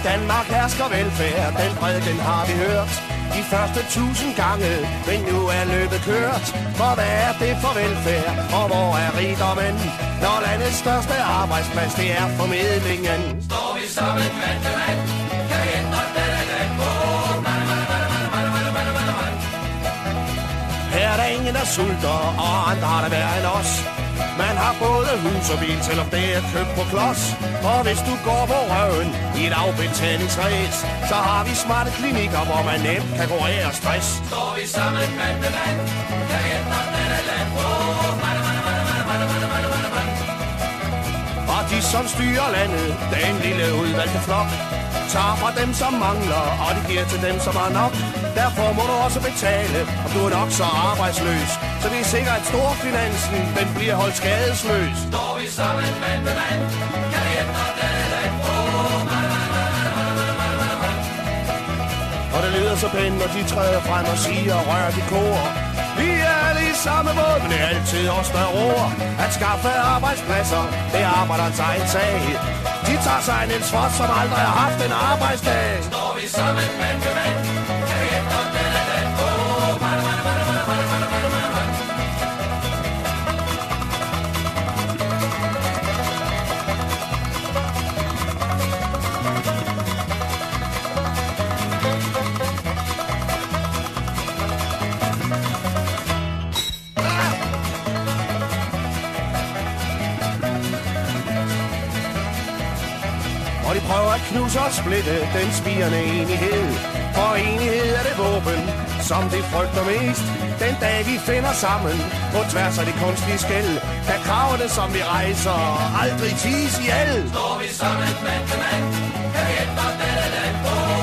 Danmark hersker velfærd, den prædiken har vi hørt de første 1000 gange, men nu er løbet kørt. For hvad er det for velfærd, og hvor er rigdommen? Når landets største arbejdsplads, det er formidlingen. Står vi sammen mand til mand, kan vi ændre denne land. Her er der ingen, der sulter, og andre har det værre end os. Man har både hus og bil, selvom det er købt på klods. Og hvis du går på røven i et afbetalingsræs, så har vi smarte klinikker, hvor man nemt kan kurere stress. Står vi sammen mand til mand, kan vi ændre denne land. Og de som styrer landet, den lille udvalgte flok, tager fra dem som mangler, og de giver til dem som har nok. Derfor må du også betale, og du er nok så arbejdsløs. Så vi er sikre, at storfinansen, den bliver holdt skadesløs. Står vi sammen mand til mand, kan vi ændre denne land. Og det lyder så pænt, når de træder frem og siger, rør de kor. Vi er alle i samme båd, men det er altid os, der roer. At skaffe arbejdspladser, det er arbejderens egen sag. De tager sig en Niels Foss, som aldrig har haft en arbejdsdag. Står vi sammen mand til mand, kan vi ændre denne land. Og de prøver at knuse og splitte den spirende enighed. For enighed er det våben, som de frygter mest. Den dag vi finder sammen på tværs af de kunstige skel, kan kravene som vi rejser aldrig ties ihjel. Står vi sammen mand til mand, kan vi ændre denne land.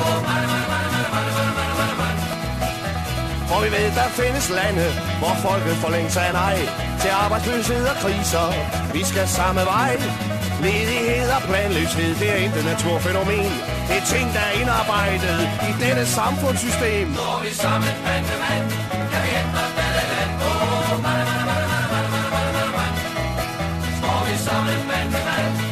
For vi ved, der findes lande, hvor folket for længe sagde nej til arbejdsløshed og kriser. Vi skal samme vej. Ledighed og planløshed, det er intet naturfænomen. Det er ting, der er indarbejdet i dette samfundssystem. Står vi sammen mand til mand, kan vi ændre denne land. Står vi sammen mand til mand.